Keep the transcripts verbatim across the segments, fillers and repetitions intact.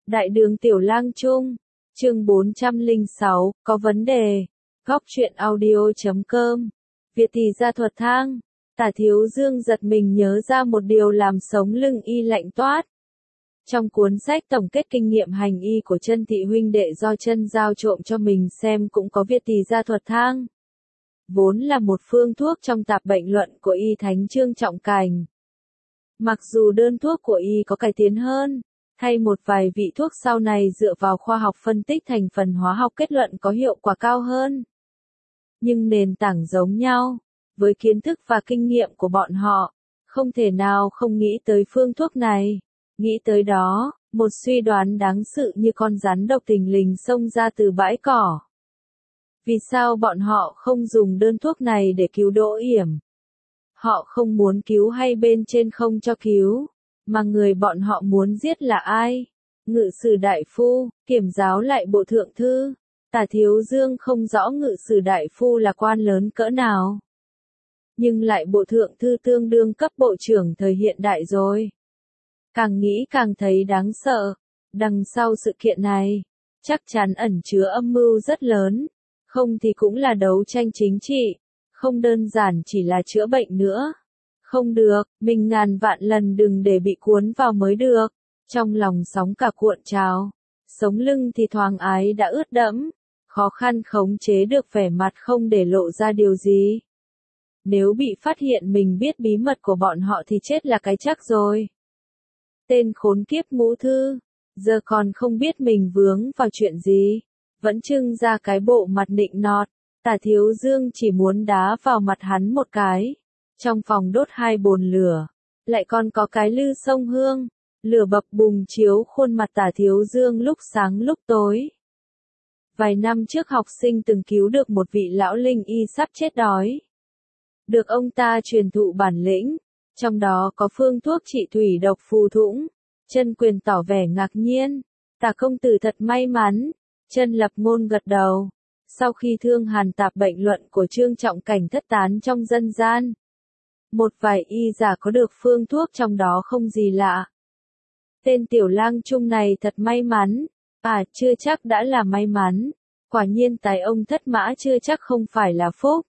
Đại đường Tiểu Lang Trung, chương bốn trăm lẻ sáu, có vấn đề. Góc truyện audio chấm com. Việt thì ra thuật thang. Tả Thiếu Dương giật mình nhớ ra một điều làm sống lưng y lạnh toát. Trong cuốn sách tổng kết kinh nghiệm hành y của Chân Thị huynh đệ do Chân giao trộm cho mình xem cũng có Việt thì ra thuật thang. Vốn là một phương thuốc trong tạp bệnh luận của y Thánh Trương Trọng Cảnh. Mặc dù đơn thuốc của y có cải tiến hơn, hay một vài vị thuốc sau này dựa vào khoa học phân tích thành phần hóa học kết luận có hiệu quả cao hơn. Nhưng nền tảng giống nhau, với kiến thức và kinh nghiệm của bọn họ, không thể nào không nghĩ tới phương thuốc này. Nghĩ tới đó, một suy đoán đáng sợ như con rắn độc thình lình xông ra từ bãi cỏ. Vì sao bọn họ không dùng đơn thuốc này để cứu Đỗ Yểm? Họ không muốn cứu hay bên trên không cho cứu, mà người bọn họ muốn giết là ai? Ngự sử đại phu, kiểm giáo lại bộ thượng thư. Tả Thiếu Dương không rõ ngự sử đại phu là quan lớn cỡ nào. Nhưng lại bộ thượng thư tương đương cấp bộ trưởng thời hiện đại rồi. Càng nghĩ càng thấy đáng sợ. Đằng sau sự kiện này, chắc chắn ẩn chứa âm mưu rất lớn. Không thì cũng là đấu tranh chính trị. Không đơn giản chỉ là chữa bệnh nữa. Không được, mình ngàn vạn lần đừng để bị cuốn vào mới được. Trong lòng sóng cả cuộn trào. Sống lưng thì thoáng ái đã ướt đẫm. Khó khăn khống chế được vẻ mặt không để lộ ra điều gì. Nếu bị phát hiện mình biết bí mật của bọn họ thì chết là cái chắc rồi. Tên khốn kiếp Ngũ Thư, giờ còn không biết mình vướng vào chuyện gì. Vẫn trưng ra cái bộ mặt nịnh nọt. Tả Thiếu Dương chỉ muốn đá vào mặt hắn một cái. Trong phòng đốt hai bồn lửa, lại còn có cái lư sông hương. Lửa bập bùng chiếu khuôn mặt Tả Thiếu Dương lúc sáng lúc tối. Vài năm trước học sinh từng cứu được một vị lão linh y sắp chết đói. Được ông ta truyền thụ bản lĩnh, trong đó có phương thuốc trị thủy độc phù thủng. Chân Quyền tỏ vẻ ngạc nhiên. Tả công tử thật may mắn. Chân Lập Ngôn gật đầu. Sau khi thương hàn tạp bệnh luận của Trương Trọng Cảnh thất tán trong dân gian, một vài y giả có được phương thuốc trong đó không gì lạ. Tên Tiểu Lang Trung này thật may mắn. À, chưa chắc đã là may mắn. Quả nhiên tài ông thất mã chưa chắc không phải là phúc.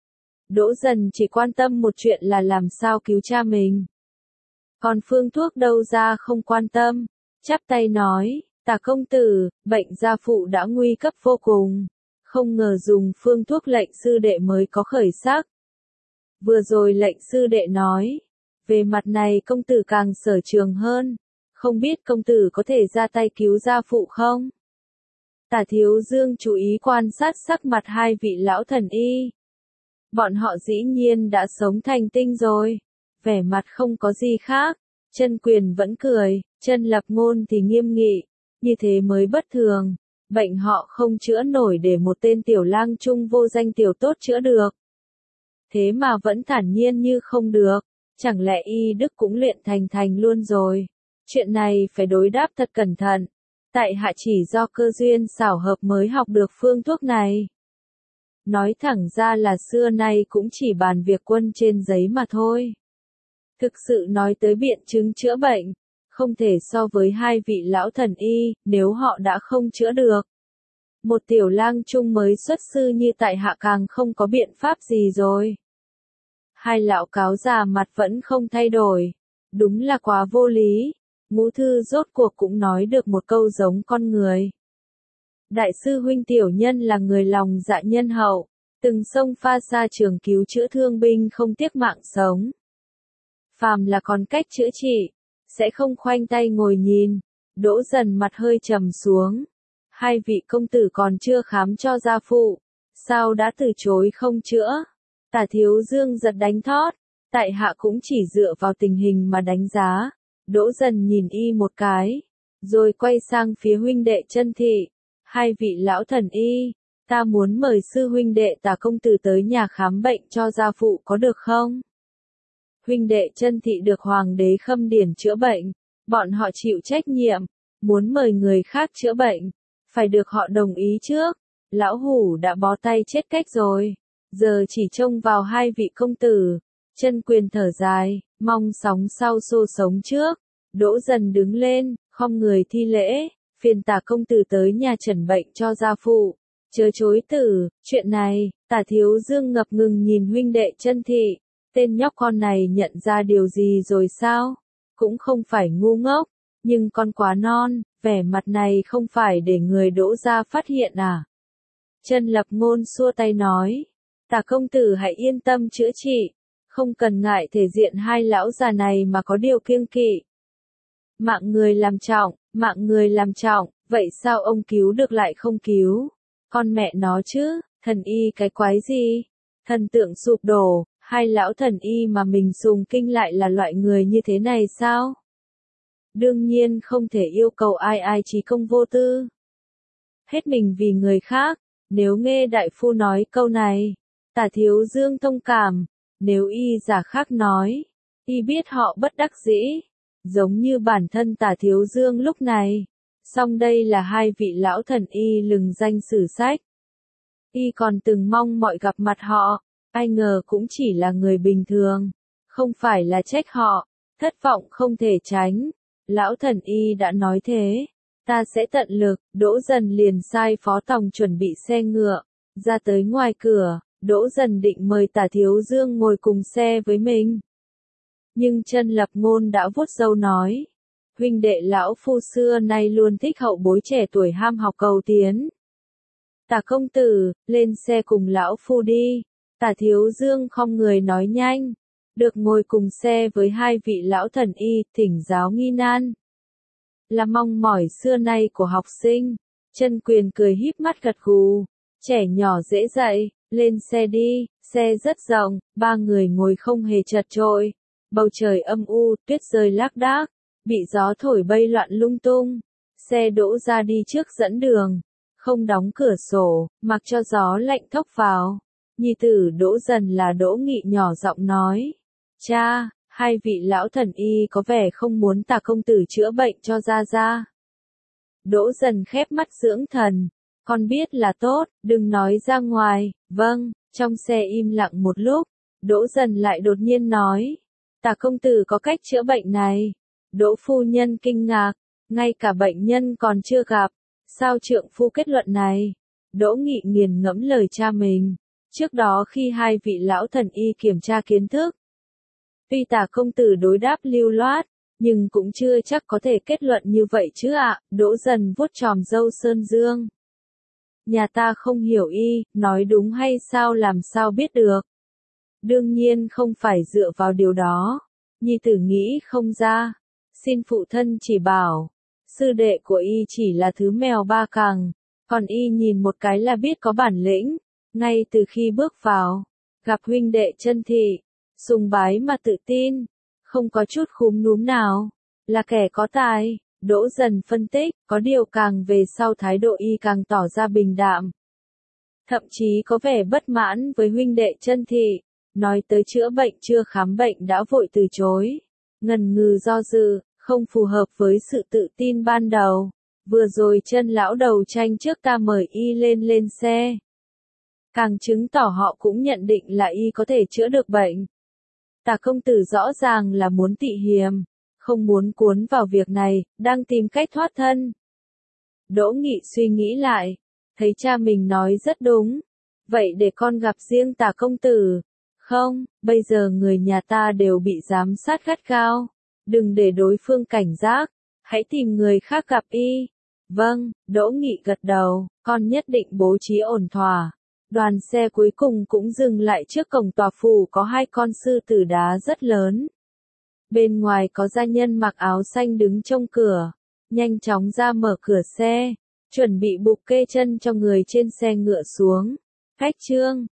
Đỗ Dần chỉ quan tâm một chuyện là làm sao cứu cha mình. Còn phương thuốc đâu ra không quan tâm. Chắp tay nói, Tả công tử, bệnh gia phụ đã nguy cấp vô cùng. Không ngờ dùng phương thuốc lệnh sư đệ mới có khởi sắc. Vừa rồi lệnh sư đệ nói, về mặt này công tử càng sở trường hơn. Không biết công tử có thể ra tay cứu gia phụ không? Tả Thiếu Dương chú ý quan sát sắc mặt hai vị lão thần y. Bọn họ dĩ nhiên đã sống thành tinh rồi. Vẻ mặt không có gì khác. Chân Quyền vẫn cười, Chân Lập Ngôn thì nghiêm nghị. Như thế mới bất thường. Bệnh họ không chữa nổi để một tên Tiểu Lang Trung vô danh tiểu tốt chữa được. Thế mà vẫn thản nhiên như không được. Chẳng lẽ y đức cũng luyện thành thành luôn rồi. Chuyện này phải đối đáp thật cẩn thận. Tại hạ chỉ do cơ duyên xảo hợp mới học được phương thuốc này. Nói thẳng ra là xưa nay cũng chỉ bàn việc quân trên giấy mà thôi. Thực sự nói tới biện chứng chữa bệnh, không thể so với hai vị lão thần y, nếu họ đã không chữa được. Một Tiểu Lang Trung mới xuất sư như tại hạ càng không có biện pháp gì rồi. Hai lão cáo già mặt vẫn không thay đổi. Đúng là quá vô lý. Ngũ Thư rốt cuộc cũng nói được một câu giống con người. Đại sư huynh tiểu nhân là người lòng dạ nhân hậu, từng xông pha xa trường cứu chữa thương binh không tiếc mạng sống. Phàm là còn cách chữa trị, sẽ không khoanh tay ngồi nhìn. Đỗ Dần mặt hơi trầm xuống. Hai vị công tử còn chưa khám cho gia phụ, sao đã từ chối không chữa? Tả Thiếu Dương giật đánh thót. Tại hạ cũng chỉ dựa vào tình hình mà đánh giá. Đỗ Dần nhìn y một cái, rồi quay sang phía huynh đệ Chân Thị. Hai vị lão thần y, ta muốn mời sư huynh đệ Tả công tử tới nhà khám bệnh cho gia phụ có được không? Huynh đệ Chân Thị được hoàng đế khâm điển chữa bệnh, bọn họ chịu trách nhiệm, muốn mời người khác chữa bệnh, phải được họ đồng ý trước. Lão hủ đã bó tay chết cách rồi, giờ chỉ trông vào hai vị công tử. Chân Quyền thở dài, mong sóng sau xô sống trước. Đỗ Dần đứng lên, khom người thi lễ, phiền Tả công tử tới nhà trần bệnh cho gia phụ. Chớ chối từ, chuyện này, Tả Thiếu Dương ngập ngừng nhìn huynh đệ Chân Thị, tên nhóc con này nhận ra điều gì rồi sao? Cũng không phải ngu ngốc, nhưng con quá non, vẻ mặt này không phải để người Đỗ gia phát hiện à? Chân Lập Ngôn xua tay nói, Tả công tử hãy yên tâm chữa trị, không cần ngại thể diện hai lão già này mà có điều kiêng kỵ. Mạng người làm trọng, mạng người làm trọng, vậy sao ông cứu được lại không cứu? Con mẹ nó chứ, thần y cái quái gì? Thần tượng sụp đổ, hai lão thần y mà mình sùng kinh lại là loại người như thế này sao? Đương nhiên không thể yêu cầu ai ai trí công vô tư. Hết mình vì người khác, nếu nghe đại phu nói câu này, Tả Thiếu Dương thông cảm, nếu y giả khác nói, y biết họ bất đắc dĩ, giống như bản thân Tả Thiếu Dương lúc này. Song đây là hai vị lão thần y lừng danh sử sách. Y còn từng mong mọi gặp mặt họ, ai ngờ cũng chỉ là người bình thường, không phải là trách họ, thất vọng không thể tránh. Lão thần y đã nói thế, ta sẽ tận lực. Đỗ Dần liền sai phó tòng chuẩn bị xe ngựa, ra tới ngoài cửa, Đỗ Dần định mời Tả Thiếu Dương ngồi cùng xe với mình. Nhưng Chân Lập Ngôn đã vuốt râu nói, huynh đệ lão phu xưa nay luôn thích hậu bối trẻ tuổi ham học cầu tiến. Tả công tử, lên xe cùng lão phu đi. Tả Thiếu Dương khom người nói nhanh, được ngồi cùng xe với hai vị lão thần y, thỉnh giáo nghi nan. Là mong mỏi xưa nay của học sinh. Chân Quyền cười híp mắt gật gù, trẻ nhỏ dễ dạy, lên xe đi, xe rất rộng, ba người ngồi không hề chật chội. Bầu trời âm u, tuyết rơi lác đác, bị gió thổi bay loạn lung tung. Xe đỗ ra đi trước dẫn đường, không đóng cửa sổ, mặc cho gió lạnh thốc vào. Nhi tử Đỗ Dần là Đỗ Nghị nhỏ giọng nói, cha, hai vị lão thần y có vẻ không muốn Tả công tử chữa bệnh cho gia gia. Đỗ Dần khép mắt dưỡng thần, con biết là tốt, đừng nói ra ngoài. Vâng. Trong xe im lặng một lúc, Đỗ Dần lại đột nhiên nói, Tả công tử có cách chữa bệnh này. Đỗ phu nhân kinh ngạc, ngay cả bệnh nhân còn chưa gặp, sao trượng phu kết luận này? Đỗ Nghị nghiền ngẫm lời cha mình, trước đó khi hai vị lão thần y kiểm tra kiến thức. Tuy Tả công tử đối đáp lưu loát, nhưng cũng chưa chắc có thể kết luận như vậy chứ ạ. Đỗ Dần vuốt tròm râu sơn dương. Nhà ta không hiểu y, nói đúng hay sao làm sao biết được. Đương nhiên không phải dựa vào điều đó. Nhi tử nghĩ không ra. Xin phụ thân chỉ bảo. Sư đệ của y chỉ là thứ mèo ba cẳng. Còn y nhìn một cái là biết có bản lĩnh. Ngay từ khi bước vào, gặp huynh đệ Chân Thị, sùng bái mà tự tin, không có chút khúm núm nào, là kẻ có tài. Đỗ Dần phân tích, có điều càng về sau thái độ y càng tỏ ra bình đạm. Thậm chí có vẻ bất mãn với huynh đệ Chân Thị, nói tới chữa bệnh chưa khám bệnh đã vội từ chối. Ngần ngừ do dự, không phù hợp với sự tự tin ban đầu. Vừa rồi Chân lão đầu tranh trước ta mời y lên lên xe. Càng chứng tỏ họ cũng nhận định là y có thể chữa được bệnh. Tả công tử rõ ràng là muốn tị hiềm, không muốn cuốn vào việc này, đang tìm cách thoát thân. Đỗ Nghị suy nghĩ lại, thấy cha mình nói rất đúng. Vậy để con gặp riêng Tả công tử. Không, bây giờ người nhà ta đều bị giám sát gắt gao. Đừng để đối phương cảnh giác, hãy tìm người khác gặp y. Vâng, Đỗ Nghị gật đầu, con nhất định bố trí ổn thỏa. Đoàn xe cuối cùng cũng dừng lại trước cổng tòa phủ có hai con sư tử đá rất lớn. Bên ngoài có gia nhân mặc áo xanh đứng trông cửa, nhanh chóng ra mở cửa xe, chuẩn bị buộc kê chân cho người trên xe ngựa xuống. Khách trương,